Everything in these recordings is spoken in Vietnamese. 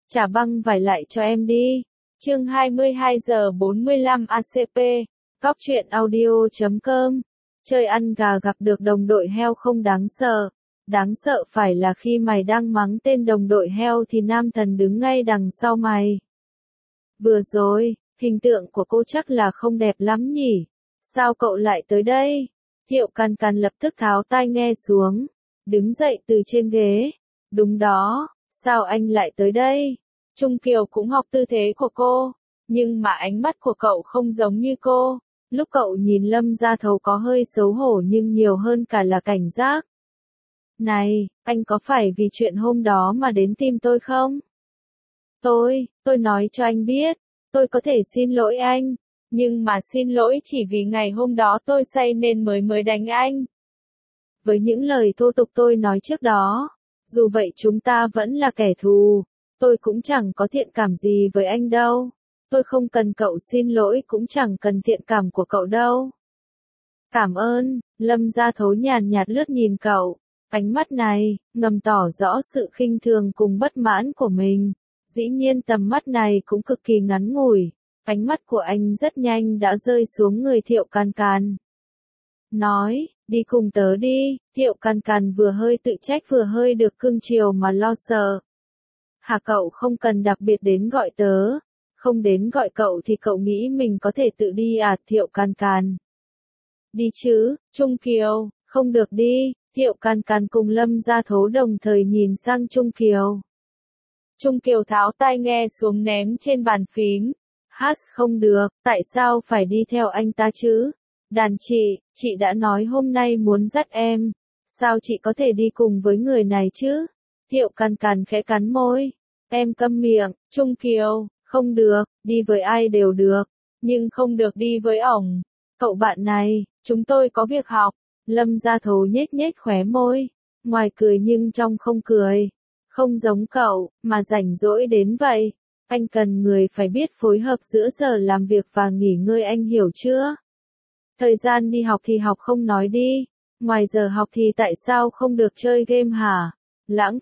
trả băng vải lại cho em đi. Chương 22 giờ 45 ACP, Cóc truyện audio.com. Chơi ăn gà gặp được đồng đội heo không đáng sợ. Đáng sợ phải là khi mày đang mắng tên đồng đội heo thì nam thần đứng ngay đằng sau mày. Vừa rồi, hình tượng của cô chắc là không đẹp lắm nhỉ? Sao cậu lại tới đây? Thiệu Càn Càn lập tức tháo tai nghe xuống, đứng dậy từ trên ghế. Đúng đó, sao anh lại tới đây? Trung Kiều cũng học tư thế của cô, nhưng mà ánh mắt của cậu không giống như cô. Lúc cậu nhìn Lâm Gia Thấu có hơi xấu hổ nhưng nhiều hơn cả là cảnh giác. Này, anh có phải vì chuyện hôm đó mà đến tìm tôi không? Tôi nói cho anh biết, tôi có thể xin lỗi anh, nhưng mà xin lỗi chỉ vì ngày hôm đó tôi say nên mới đánh anh. Với những lời thô tục tôi nói trước đó, dù vậy chúng ta vẫn là kẻ thù, tôi cũng chẳng có thiện cảm gì với anh đâu. Tôi không cần cậu xin lỗi cũng chẳng cần thiện cảm của cậu đâu. Cảm ơn, Lâm Gia Thấu nhàn nhạt lướt nhìn cậu, ánh mắt này, ngầm tỏ rõ sự khinh thường cùng bất mãn của mình. Dĩ nhiên tầm mắt này cũng cực kỳ ngắn ngủi, ánh mắt của anh rất nhanh đã rơi xuống người Thiệu Càn Càn. Nói, đi cùng tớ đi, Thiệu Càn Càn vừa hơi tự trách vừa hơi được cưng chiều mà lo sợ. Hả, cậu không cần đặc biệt đến gọi tớ, không đến gọi cậu thì cậu nghĩ mình có thể tự đi à? Thiệu Càn Càn. Đi chứ, Trung Kiều, không được đi. Thiệu Càn Càn cùng Lâm Gia Thấu đồng thời nhìn sang Trung Kiều. Trung Kiều tháo tai nghe xuống ném trên bàn phím. Hát không được, tại sao phải đi theo anh ta chứ? Đàn chị đã nói hôm nay muốn dắt em. Sao chị có thể đi cùng với người này chứ? Thiệu Càn Càn khẽ cắn môi. Em câm miệng, Trung Kiều, không được, đi với ai đều được, nhưng không được đi với ổng. Cậu bạn này, chúng tôi có việc học. Lâm Gia Thấu nhếch nhếch khóe môi, ngoài cười nhưng trong không cười. Không giống cậu, mà rảnh rỗi đến vậy. Anh cần người phải biết phối hợp giữa giờ làm việc và nghỉ ngơi, anh hiểu chưa? Thời gian đi học thì học không nói đi. Ngoài giờ học thì tại sao không được chơi game hả? Lãng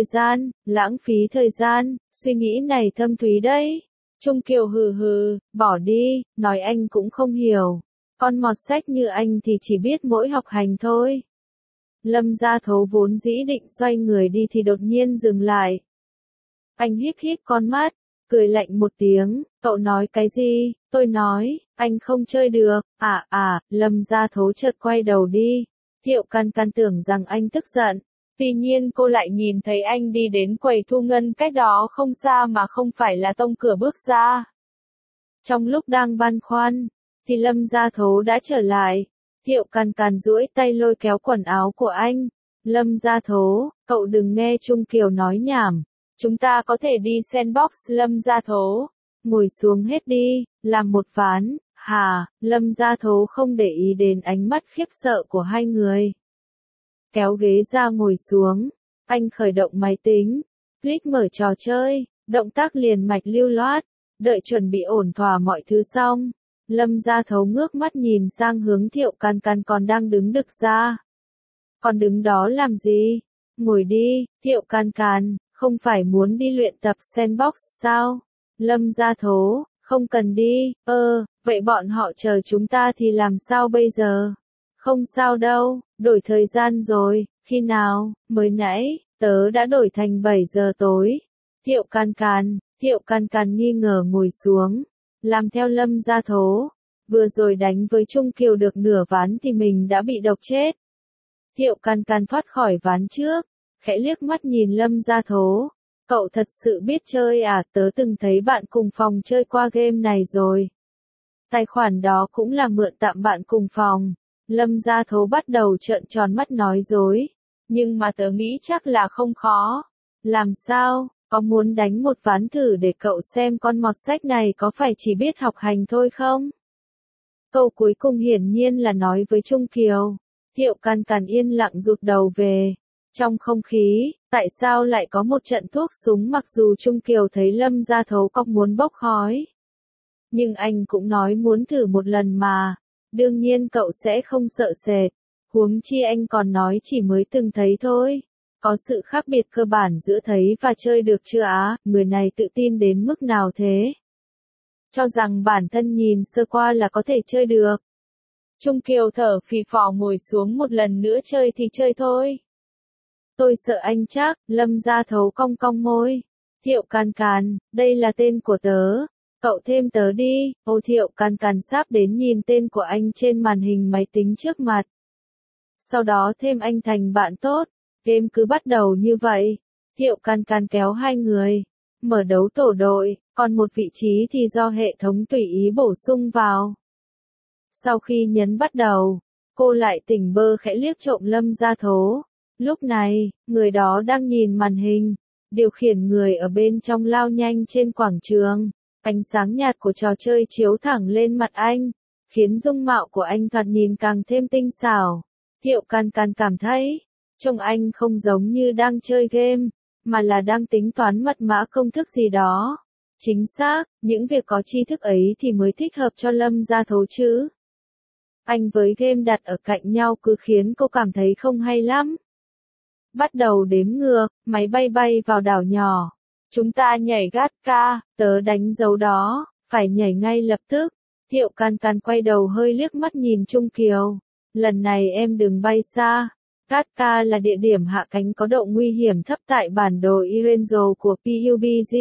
phí thời gian, suy nghĩ này thâm thúy đấy. Trung Kiều hừ, bỏ đi, nói anh cũng không hiểu. Con mọt sách như anh thì chỉ biết mỗi học hành thôi. Lâm Gia Thấu vốn dĩ định xoay người đi thì đột nhiên dừng lại. Anh híp híp con mắt, cười lạnh một tiếng, cậu nói cái gì? Tôi nói, anh không chơi được. Lâm Gia Thấu chợt quay đầu đi. Thiệu Càn Càn tưởng rằng anh tức giận. Tuy nhiên cô lại nhìn thấy anh đi đến quầy thu ngân cách đó không xa mà không phải là tông cửa bước ra. Trong lúc đang băn khoăn, thì Lâm Gia Thấu đã trở lại. Thiệu Càn Càn duỗi tay lôi kéo quần áo của anh. Lâm Gia Thấu, cậu đừng nghe Trung Kiều nói nhảm. Chúng ta có thể đi sandbox. Lâm Gia Thấu, ngồi xuống hết đi, làm một ván. Hả? Lâm Gia Thấu không để ý đến ánh mắt khiếp sợ của hai người. Kéo ghế ra ngồi xuống, anh khởi động máy tính, click mở trò chơi, động tác liền mạch lưu loát, đợi chuẩn bị ổn thỏa mọi thứ xong. Lâm Gia Thấu ngước mắt nhìn sang hướng Thiệu Càn Càn còn đang đứng đực ra. Còn đứng đó làm gì? Ngồi đi, Thiệu Càn Càn, không phải muốn đi luyện tập sandbox sao? Lâm Gia Thấu, không cần đi. Vậy bọn họ chờ chúng ta thì làm sao bây giờ? Không sao đâu, đổi thời gian rồi. Khi nào? Mới nãy, tớ đã đổi thành 7 giờ tối. Thiệu Càn Càn nghi ngờ ngồi xuống, làm theo Lâm Gia Thấu. Vừa rồi đánh với Trung Kiều được nửa ván thì mình đã bị độc chết. Thiệu Càn Càn thoát khỏi ván trước, khẽ liếc mắt nhìn Lâm Gia Thấu. Cậu thật sự biết chơi à? Tớ từng thấy bạn cùng phòng chơi qua game này rồi. Tài khoản đó cũng là mượn tạm bạn cùng phòng. Lâm Gia Thấu bắt đầu trợn tròn mắt nói dối. Nhưng mà tớ nghĩ chắc là không khó. Làm sao? Có muốn đánh một ván thử để cậu xem con mọt sách này có phải chỉ biết học hành thôi không? Câu cuối cùng hiển nhiên là nói với Trung Kiều. Thiệu Càn Càn yên lặng rụt đầu về. Trong không khí, tại sao lại có một trận thuốc súng? Mặc dù Trung Kiều thấy Lâm Gia Thấu cóc muốn bốc khói, nhưng anh cũng nói muốn thử một lần mà. Đương nhiên cậu sẽ không sợ sệt. Huống chi anh còn nói chỉ mới từng thấy thôi. Có sự khác biệt cơ bản giữa thấy và chơi được chưa á, người này tự tin đến mức nào thế? Cho rằng bản thân nhìn sơ qua là có thể chơi được. Trung Kiều thở phì phò ngồi xuống một lần nữa chơi thì chơi thôi. Tôi sợ anh chắc, Lâm Gia Thấu cong cong môi. Thiệu Can Can, đây là tên của tớ. Cậu thêm tớ đi, ô Thiệu Can Can sắp đến nhìn tên của anh trên màn hình máy tính trước mặt. Sau đó thêm anh thành bạn tốt. Game cứ bắt đầu như vậy. Thiệu Can Can kéo hai người. Mở đấu tổ đội, còn một vị trí thì do hệ thống tùy ý bổ sung vào. Sau khi nhấn bắt đầu, cô lại tỉnh bơ khẽ liếc trộm Lâm Gia Thố. Lúc này, người đó đang nhìn màn hình, điều khiển người ở bên trong lao nhanh trên quảng trường. Ánh sáng nhạt của trò chơi chiếu thẳng lên mặt anh, khiến dung mạo của anh thoạt nhìn càng thêm tinh xảo. Thiệu Can Can cảm thấy, trông anh không giống như đang chơi game, mà là đang tính toán mật mã công thức gì đó. Chính xác, những việc có tri thức ấy thì mới thích hợp cho Lâm Gia Thố chứ. Anh với game đặt ở cạnh nhau cứ khiến cô cảm thấy không hay lắm. Bắt đầu đếm ngược, máy bay bay vào đảo nhỏ. Chúng ta nhảy gát ca, tớ đánh dấu đó, phải nhảy ngay lập tức. Thiệu Can Can quay đầu hơi liếc mắt nhìn Trung Kiều. Lần này em đừng bay xa. Gát ca là địa điểm hạ cánh có độ nguy hiểm thấp tại bản đồ Irenzo của PUBG.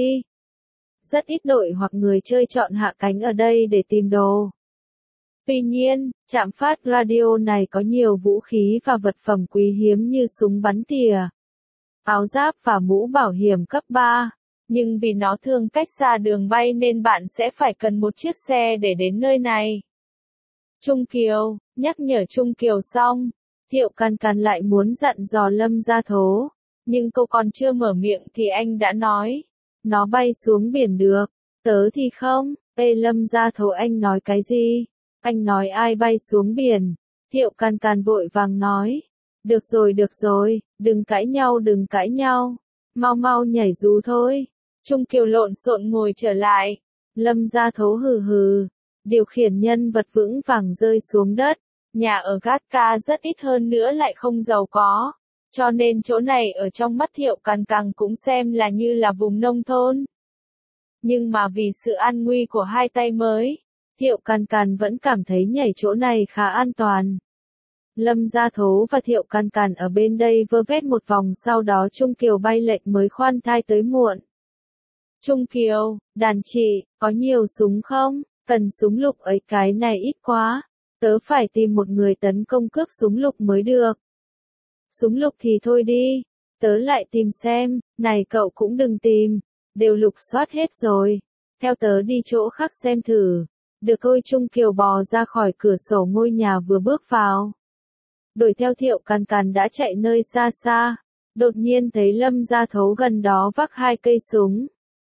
Rất ít đội hoặc người chơi chọn hạ cánh ở đây để tìm đồ. Tuy nhiên, trạm phát radio này có nhiều vũ khí và vật phẩm quý hiếm như súng bắn tỉa, áo giáp và mũ bảo hiểm cấp 3. Nhưng vì nó thường cách xa đường bay nên bạn sẽ phải cần một chiếc xe để đến nơi này. Trung Kiều, nhắc nhở Trung Kiều xong, Thiệu Can Can lại muốn dặn dò Lâm Gia Thố. Nhưng cô còn chưa mở miệng thì anh đã nói. Nó bay xuống biển được, tớ thì không. Ê Lâm Gia Thố, anh nói cái gì? Anh nói ai bay xuống biển? Thiệu Can Can vội vàng nói. Được rồi, đừng cãi nhau. Mau mau nhảy dù thôi. Trung Kiều lộn xộn ngồi trở lại. Lâm Gia Thố hừ hừ. Điều khiển nhân vật vững vàng rơi xuống đất. Nhà ở Gatka rất ít hơn nữa lại không giàu có. Cho nên chỗ này ở trong mắt Thiệu Can Can cũng xem là như là vùng nông thôn. Nhưng mà vì sự an nguy của hai tay mới, Thiệu Can Can vẫn cảm thấy nhảy chỗ này khá an toàn. Lâm Gia Thố và Thiệu Can Can ở bên đây vơ vét một vòng, sau đó Trung Kiều bay lệch mới khoan thai tới muộn. Trung Kiều, đàn chị, có nhiều súng không? Cần súng lục ấy, cái này ít quá. Tớ phải tìm một người tấn công cướp súng lục mới được. Súng lục thì thôi đi. Tớ lại tìm xem, này cậu cũng đừng tìm. Đều lục soát hết rồi. Theo tớ đi chỗ khác xem thử. Được thôi. Trung Kiều bò ra khỏi cửa sổ ngôi nhà vừa bước vào. Đuổi theo Thiệu Can Can đã chạy nơi xa xa. Đột nhiên thấy Lâm Gia Thố gần đó vác 2 cây súng.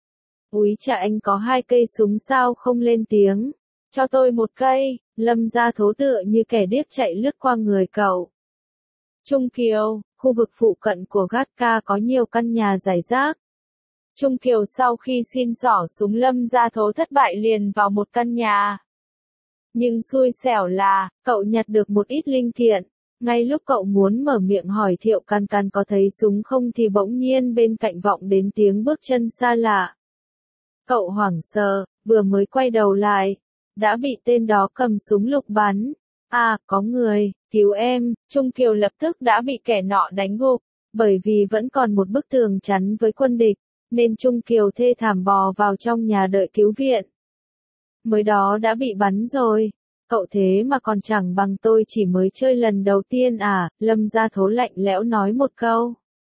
Úi chà, anh có 2 cây súng sao không lên tiếng? Cho tôi 1 cây. Lâm Gia Thố tựa như kẻ điếc chạy lướt qua người cậu. Trung Kiều, khu vực phụ cận của Gatka có nhiều căn nhà rải rác. Trung Kiều sau khi xin xỏ súng Lâm Gia Thố thất bại liền vào một căn nhà. Nhưng xui xẻo là, cậu nhặt được một ít linh kiện. Ngay lúc cậu muốn mở miệng hỏi Thiệu Can Can có thấy súng không thì bỗng nhiên bên cạnh vọng đến tiếng bước chân xa lạ. Cậu hoảng sợ, vừa mới quay đầu lại, đã bị tên đó cầm súng lục bắn. À, có người, cứu em. Trung Kiều lập tức đã bị kẻ nọ đánh gục, bởi vì vẫn còn một bức tường chắn với quân địch, nên Trung Kiều thê thảm bò vào trong nhà đợi cứu viện. Mới đó đã bị bắn rồi. Cậu thế mà còn chẳng bằng tôi chỉ mới chơi lần đầu tiên à, Lâm Gia Thố lạnh lẽo nói một câu.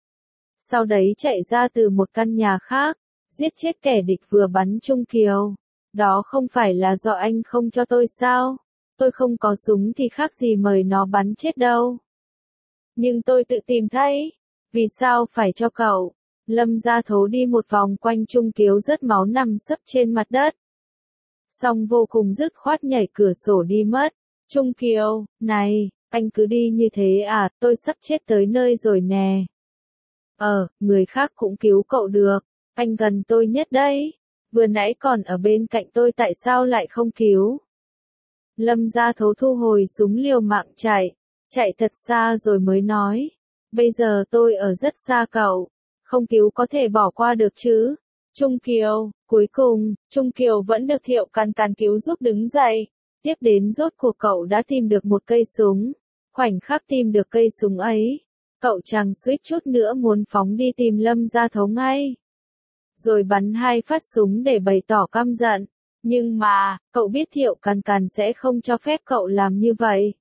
Sau đấy chạy ra từ một căn nhà khác, giết chết kẻ địch vừa bắn Trung Kiều. Đó không phải là do anh không cho tôi sao? Tôi không có súng thì khác gì mời nó bắn chết đâu. Nhưng tôi tự tìm thấy. Vì sao phải cho cậu? Lâm Gia Thố đi một vòng quanh Trung Kiều rớt máu nằm sấp trên mặt đất. Xong vô cùng dứt khoát nhảy cửa sổ đi mất. Trung Kiều, này, anh cứ đi như thế à, tôi sắp chết tới nơi rồi nè. Người khác cũng cứu cậu được. Anh gần tôi nhất đấy. Vừa nãy còn ở bên cạnh tôi, tại sao lại không cứu? Lâm Gia Thố thu hồi súng liều mạng chạy thật xa rồi mới nói. Bây giờ tôi ở rất xa cậu. Không cứu có thể bỏ qua được chứ. Trung Kiều, cuối cùng, Trung Kiều vẫn được Thiệu Càn Càn cứu giúp đứng dậy. Tiếp đến rốt cuộc cậu đã tìm được một cây súng. Khoảnh khắc tìm được cây súng ấy, cậu chàng suýt chút nữa muốn phóng đi tìm Lâm Gia Thấu ngay. Rồi bắn 2 phát súng để bày tỏ căm giận. Nhưng mà, cậu biết Thiệu Càn Càn sẽ không cho phép cậu làm như vậy.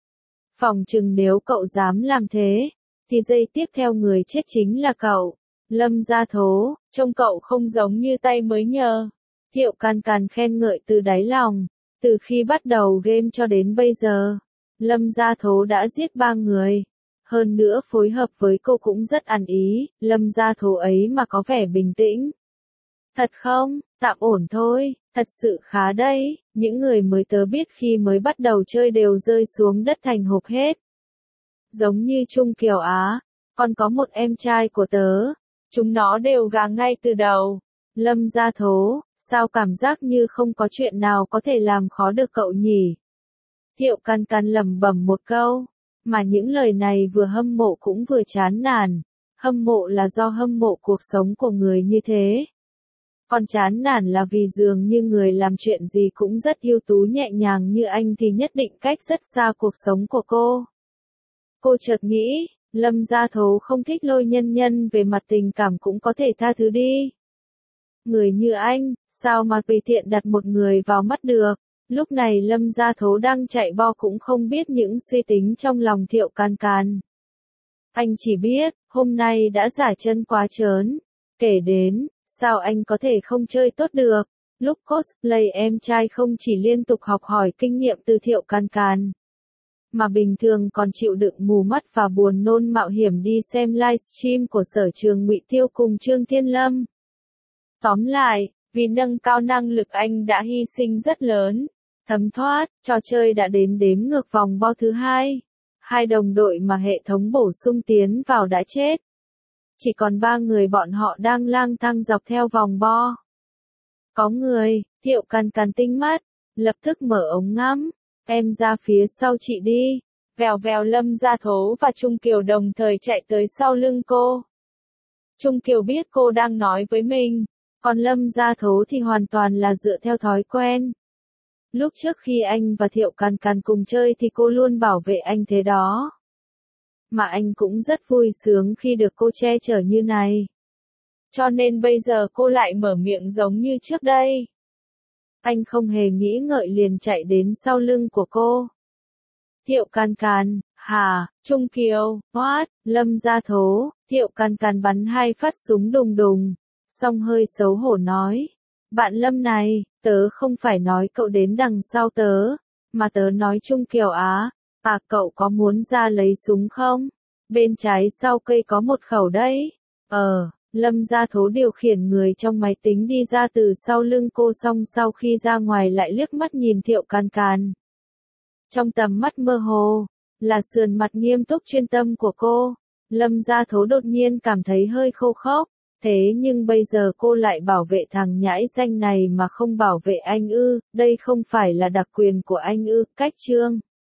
Phỏng chừng nếu cậu dám làm thế, thì giây tiếp theo người chết chính là cậu. Lâm Gia Thố, trông cậu không giống như tay mới nhờ. Thiệu Càn Càn khen ngợi từ đáy lòng. Từ khi bắt đầu game cho đến bây giờ, Lâm Gia Thố đã giết 3 người. Hơn nữa phối hợp với cô cũng rất ăn ý, Lâm Gia Thố ấy mà có vẻ bình tĩnh. Thật không, tạm ổn thôi, thật sự khá đấy, những người mới tớ biết khi mới bắt đầu chơi đều rơi xuống đất thành hộp hết. Giống như Trung Kiều Á, còn có một em trai của tớ, chúng nó đều gà ngay từ đầu. Lâm Gia Thố, sao cảm giác như không có chuyện nào có thể làm khó được cậu nhỉ? Thiệu Càn Càn lẩm bẩm một câu, mà những lời này vừa hâm mộ cũng vừa chán nản. Hâm mộ là do hâm mộ cuộc sống của người như thế. Còn chán nản là vì dường như người làm chuyện gì cũng rất ưu tú nhẹ nhàng như anh thì nhất định cách rất xa cuộc sống của cô. Cô chợt nghĩ, Lâm Gia Thố không thích Lôi Nhân Nhân về mặt tình cảm cũng có thể tha thứ đi. Người như anh, sao mà tùy tiện đặt một người vào mắt được. Lúc này Lâm Gia Thố đang chạy bo cũng không biết những suy tính trong lòng Thiệu Càn Càn. Anh chỉ biết, hôm nay đã giả chân quá trớn. Kể đến, sao anh có thể không chơi tốt được. Lúc cosplay em trai không chỉ liên tục học hỏi kinh nghiệm từ Thiệu Càn Càn, mà bình thường còn chịu đựng mù mắt và buồn nôn mạo hiểm đi xem livestream của Sở Trường Ngụy Tiêu cùng Trương Thiên Lâm. Tóm lại, vì nâng cao năng lực anh đã hy sinh rất lớn. Thấm thoát, trò chơi đã đến đếm ngược vòng bo thứ 2. 2 đồng đội mà hệ thống bổ sung tiến vào đã chết. Chỉ còn 3 người bọn họ đang lang thang dọc theo vòng bo. Có người, Thiệu Càn Càn tinh mắt, lập tức mở ống ngắm. Em ra phía sau chị đi. Vèo vèo Lâm Gia Thố và Trung Kiều đồng thời chạy tới sau lưng cô. Trung Kiều biết cô đang nói với mình, còn Lâm Gia Thố thì hoàn toàn là dựa theo thói quen. Lúc trước khi anh và Thiệu Càn Càn cùng chơi thì cô luôn bảo vệ anh thế đó. Mà anh cũng rất vui sướng khi được cô che chở như này. Cho nên bây giờ cô lại mở miệng giống như trước đây. Anh không hề nghĩ ngợi liền chạy đến sau lưng của cô. Thiệu Càn Càn, hả, Trung Kiều, what, Lâm Gia Thố, Thiệu Càn Càn bắn 2 phát súng đùng đùng. Xong hơi xấu hổ nói. Bạn Lâm này, tớ không phải nói cậu đến đằng sau tớ, mà tớ nói Trung Kiều Á. À cậu có muốn ra lấy súng không? Bên trái sau cây có một khẩu đấy. Lâm Gia Thố điều khiển người trong máy tính đi ra từ sau lưng cô xong sau khi ra ngoài lại liếc mắt nhìn Thiệu Càn Càn. Trong tầm mắt mơ hồ, là sườn mặt nghiêm túc chuyên tâm của cô. Lâm Gia Thố đột nhiên cảm thấy hơi khô khốc. Thế nhưng bây giờ cô lại bảo vệ thằng nhãi danh này mà không bảo vệ anh ư, đây không phải là đặc quyền của anh ư, cách chương.